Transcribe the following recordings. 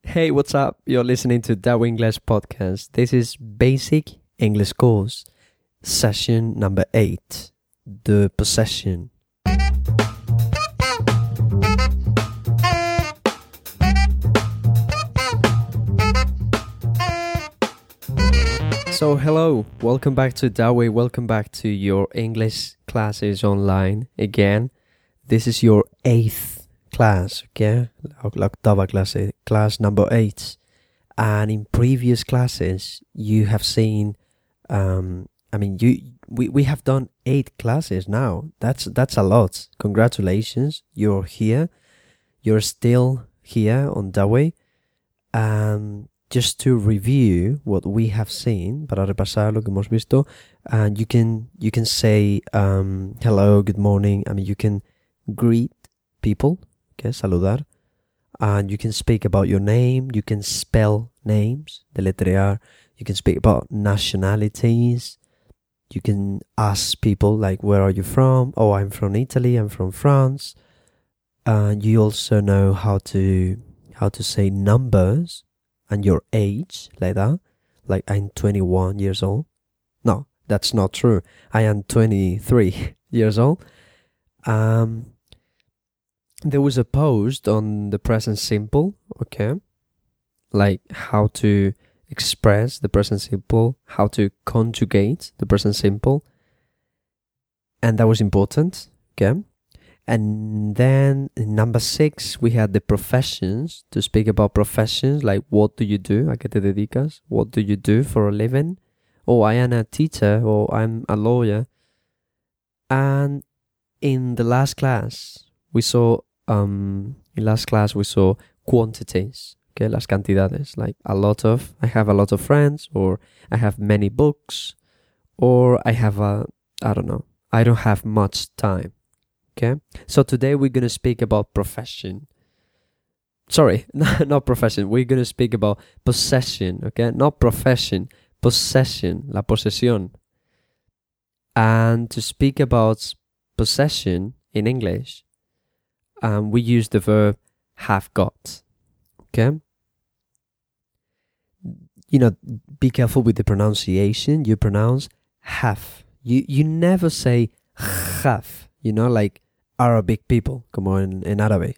Hey, what's up? You're listening to Dao English Podcast. This is Basic English Course, session number 8, the possession. So, hello, welcome back to Dao, welcome back to your English classes online again. This is your 8th class, okay? La octava clase, class number 8. And in previous classes, you have seen, we have done 8 classes now. That's a lot. Congratulations, you're here. You're still here on Dawei. Just to review what we have seen, para repasar lo que hemos visto, and you can say hello, good morning. You can greet people, okay, saludar, and you can speak about your name. You can spell names, deletrear. You can speak about nationalities. You can ask people like, where are you from? Oh, I'm from Italy. I'm from France. And you also know how to say numbers. And your age, like that, like I'm 21 years old. No, that's not true. I am 23 years old. There was a post on the present simple, okay? Like how to express the present simple, how to conjugate the present simple. And that was important, okay? And then in number 6, we had the professions, to speak about professions, like what do you do? ¿A qué te dedicas? What do you do for a living? Oh, I am a teacher, or I'm a lawyer. And in the last class, we saw quantities, okay, las cantidades, like I have a lot of friends, or I have many books, or I don't have much time. Okay, so today we're going to speak about profession. Sorry, not profession. We're going to speak about possession, okay? Not profession, possession, la posesión. And to speak about possession in English, we use the verb have got, okay? Be careful with the pronunciation. You pronounce have. You never say have, like Arabic people, como en árabe.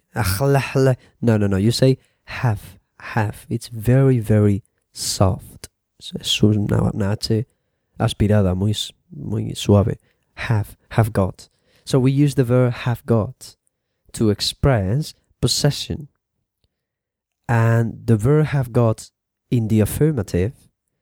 No. You say have. It's very, very soft. Es una H aspirada, muy suave. Have got. So we use the verb have got to express possession. And the verb have got in the affirmative.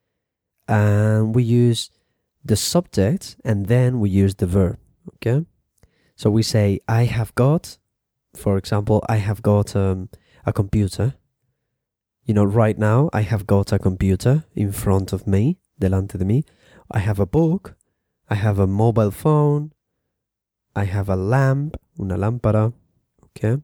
And we use the subject and then we use the verb. Okay? So we say, I have got, for example, I have got a computer. Right now, I have got a computer in front of me, delante de mí. I have a book. I have a mobile phone. I have a lamp, una lámpara. Okay.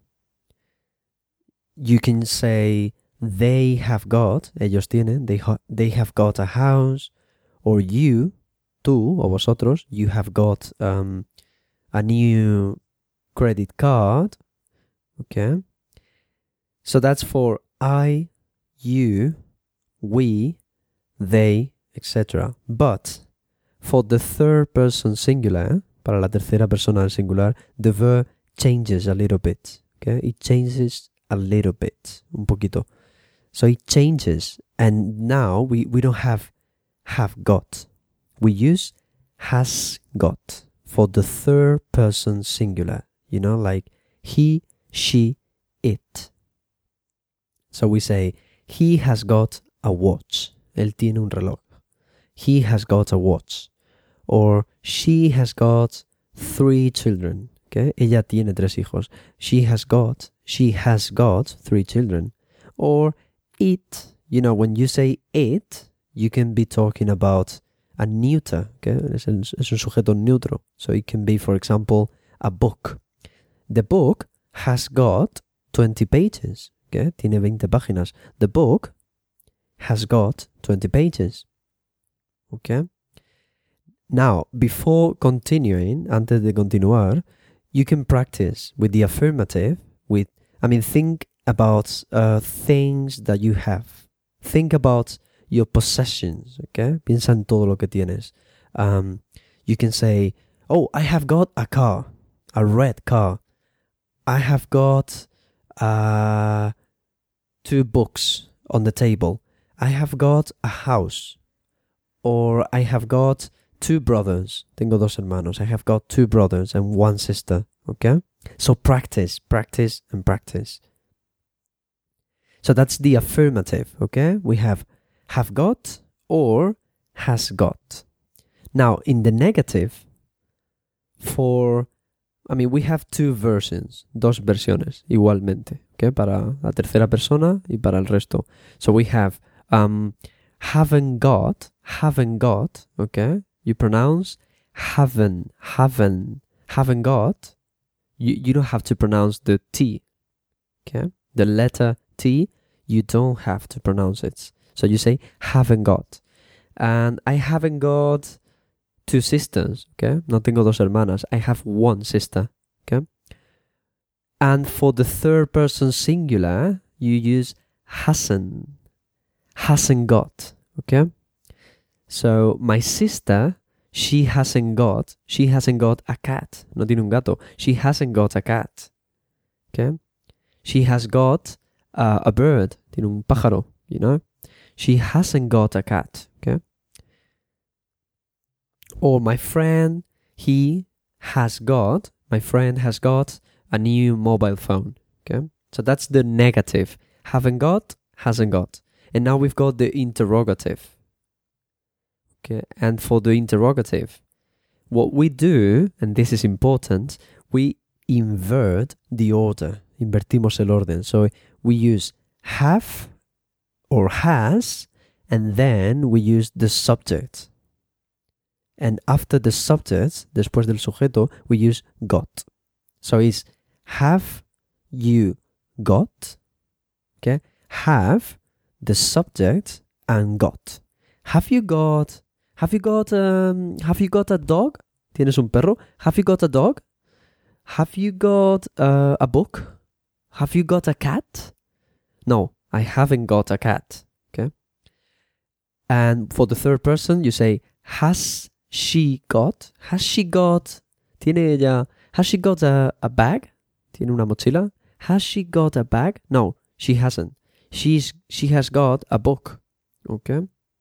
You can say, they have got, ellos tienen, they have got a house. Or you, tú o vosotros, you have got a new credit card, okay? So that's for I, you, we, they, etc. But for the third person singular, para la tercera persona del singular, the verb changes a little bit, okay? It changes a little bit, un poquito. So it changes, and now we don't have got. We use has got. For the third person singular, like he, she, it. So we say, he has got a watch. Él tiene un reloj. He has got a watch. Or she has got 3 children. Okay? Ella tiene 3 hijos. She has got 3 children. Or it, when you say it, you can be talking about a neuter, okay? Es un sujeto neutro. So it can be, for example, a book. The book has got 20 pages, okay? Tiene 20 páginas. The book has got 20 pages, okay? Now, before continuing, antes de continuar, you can practice with the affirmative, think about things that you have. Think about your possessions, okay? Piensa en todo lo que tienes. You can say, oh, I have got a car, a red car. I have got 2 books on the table. I have got a house. Or I have got 2 brothers. Tengo 2 hermanos. I have got 2 brothers and 1 sister, okay? So practice, practice, and practice. So that's the affirmative, okay? We have got or has got. Now, in the negative, we have 2 versions, 2 versiones, igualmente, okay? Para la tercera persona y para el resto. So we have haven't got, okay? You pronounce haven't got. You don't have to pronounce the T, okay? The letter T, you don't have to pronounce it. So you say haven't got. And I haven't got 2 sisters, okay? No tengo 2 hermanas. I have 1 sister, okay? And for the third person singular, you use hasn't got, okay? So my sister, she hasn't got a cat. No tiene un gato. She hasn't got a cat, okay? She has got a bird. Tiene un pájaro, you know? She hasn't got a cat, okay? Or my friend has got a new mobile phone, okay? So that's the negative. Haven't got, hasn't got. And now we've got the interrogative, okay? And for the interrogative, what we do, and this is important, we invert the order. Invertimos el orden. So we use have or has, and then we use the subject. And after the subject, después del sujeto, we use got. So it's have you got, okay? Have, the subject, and got. Have you got a dog? ¿Tienes un perro? Have you got a dog? Have you got a book? Have you got a cat? No, I haven't got a cat, okay? And for the third person, you say, has she got a bag? ¿Tiene una mochila? Has she got a bag? No, she hasn't. She has got a book, okay?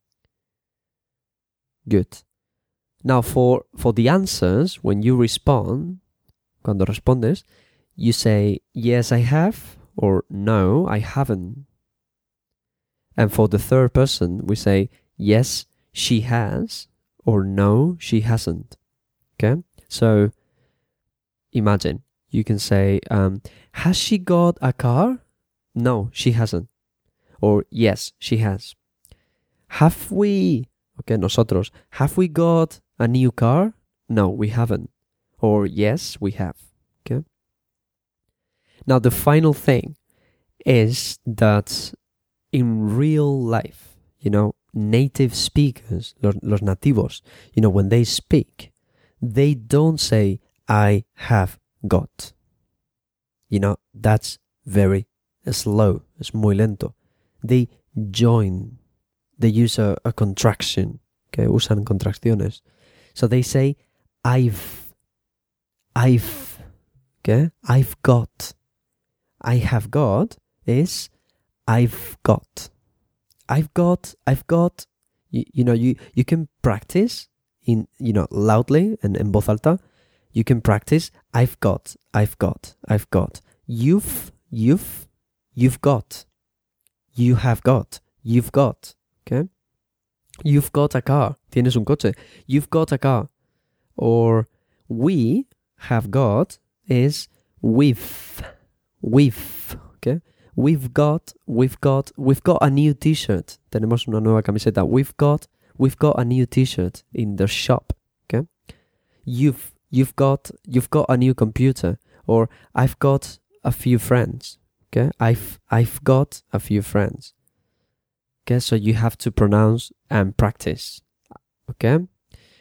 Good. Now for the answers, when you respond, cuando respondes, you say, yes, I have, or no, I haven't. And for the third person, we say, yes, she has, or no, she hasn't. Okay? So, imagine, you can say, has she got a car? No, she hasn't. Or, yes, she has. Have we, okay, nosotros, have we got a new car? No, we haven't. Or, yes, we have. Okay? Now, the final thing is that in real life, native speakers, los nativos, when they speak, they don't say, I have got. That's very slow. Es muy lento. They join. They use a contraction. Okay, usan contracciones. So they say, I've. Okay, I've got. I have got is I've got. I've got. You can practice in, loudly and en voz alta. You can practice I've got. You've got. You have got. You've got. Okay? You've got a car. Tienes un coche. You've got a car. Or we have got is we've. Okay? We've got a new t-shirt. Tenemos una nueva camiseta. We've got a new t-shirt in the shop. Okay? You've got a new computer. Or I've got a few friends. Okay? I've got a few friends. Okay, so you have to pronounce and practice. Okay?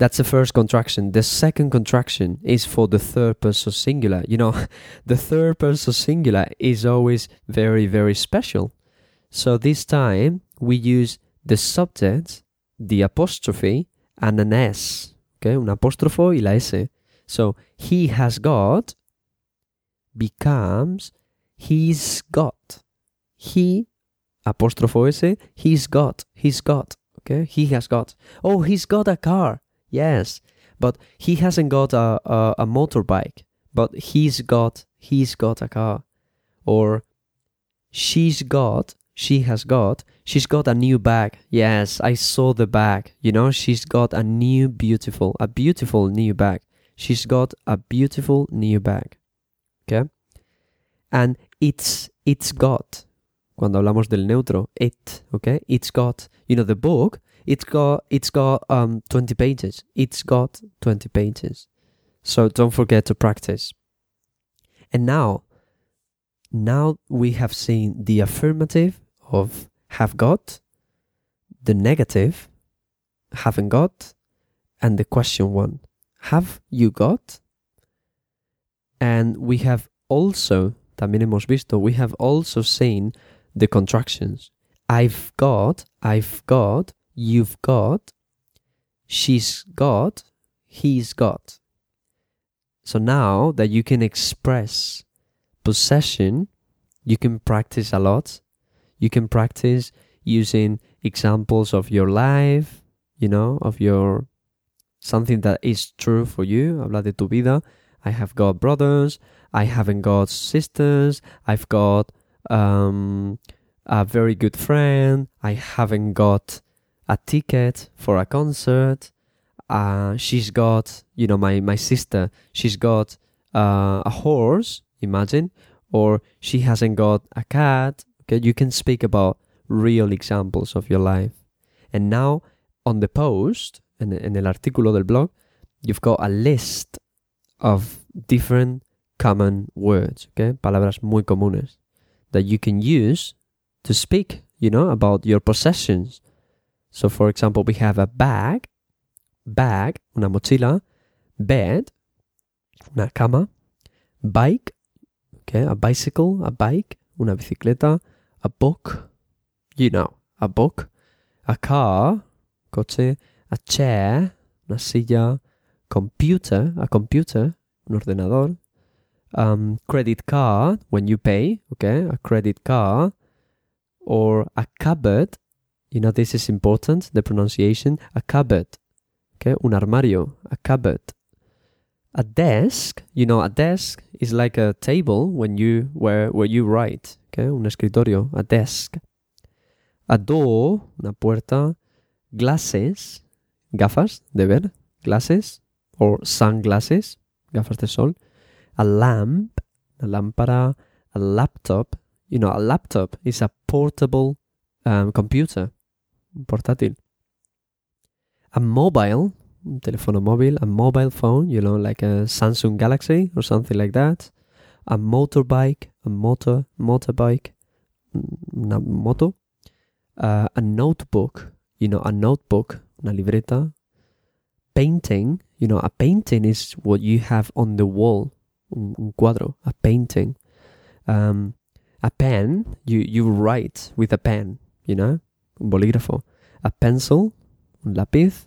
That's the first contraction. The second contraction is for the third person singular. You know, the third person singular is always very, very special. So this time we use the subject, the apostrophe, and an S. Okay, un apóstrofo y la S. So he has got becomes he's got. He, apóstrofo S, he's got. Okay, he has got. Oh, he's got a car. Yes, but he hasn't got a motorbike. But he's got a car. Or she has got a new bag. Yes, I saw the bag. You know, she's got a beautiful new bag. She's got a beautiful new bag. Okay? And it's got. Cuando hablamos del neutro, it, okay? It's got, you know, the book, it's got 20 pages. It's got 20 pages. So don't forget to practice. And now we have seen the affirmative of have got, the negative, haven't got, and the question one, have you got? And we have also, también hemos visto, we have also seen the contractions. I've got, you've got, she's got, he's got. So now that you can express possession, you can practice a lot. You can practice using examples of your life, you know, of your something that is true for you. Habla de tu vida. I have got brothers. I haven't got sisters. I've got a very good friend. I haven't got a ticket for a concert. She's got, you know, my sister, she's got a horse, imagine, or she hasn't got a cat. Okay, you can speak about real examples of your life. And now on the post, en el artículo del blog, you've got a list of different common words, okay, palabras muy comunes that you can use to speak, you know, about your possessions. So for example, we have a bag, una mochila, bed, una cama, bike, okay, a bicycle, a bike, una bicicleta, a book, you know, a book, a car, coche, a chair, una silla, computer, a computer, un ordenador, credit card, when you pay, okay, a credit card, or a cupboard, you know, this is important, the pronunciation, a cupboard, okay, un armario, a cupboard. A desk, you know, a desk is like a table when you where you write, okay, un escritorio, a desk. A door, una puerta. Glasses, gafas de ver, glasses, or sunglasses, gafas de sol. A lamp, una lámpara. A laptop, you know, a laptop is a portable computer, portátil. A mobile, un teléfono móvil, a mobile phone, you know, like a Samsung Galaxy or something like that. A motorbike, motorbike, una moto. A notebook, you know, a notebook, una libreta. Painting, you know, a painting is what you have on the wall, un cuadro, a painting. A pen, you write with a pen, you know, un bolígrafo. A pencil, un lápiz.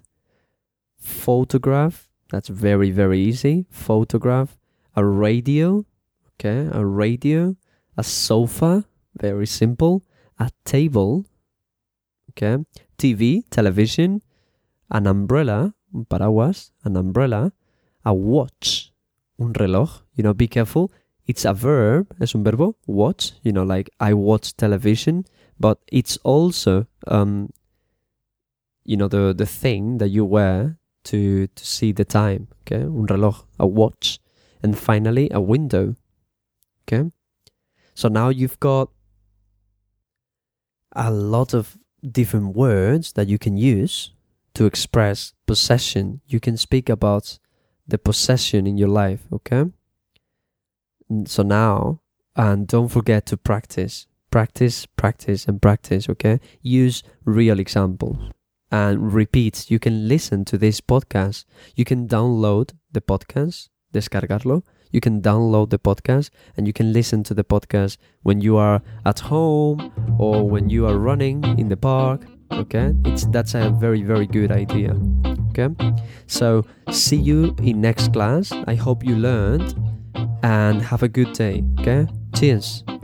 Photograph, that's very, very easy. Photograph. A radio, okay, a radio. A sofa, very simple. A table, okay. TV, television. An umbrella, un paraguas, an umbrella. A watch, un reloj. You know, be careful. It's a verb, es un verbo, watch. You know, like I watch television. But it's also, you know, the thing that you wear to see the time, okay? Un reloj, a watch. And finally, a window, okay? So now you've got a lot of different words that you can use to express possession. You can speak about the possession in your life, okay? So now, and don't forget to practice, and practice, okay? Use real examples. and repeats. You can listen to this podcast. You can download the podcast, descargarlo. You can download the podcast and you can listen to the podcast when you are at home or when you are running in the park. Okay, that's a very, very good idea. Okay, so see you in next class. I hope you learned and have a good day. Okay, cheers.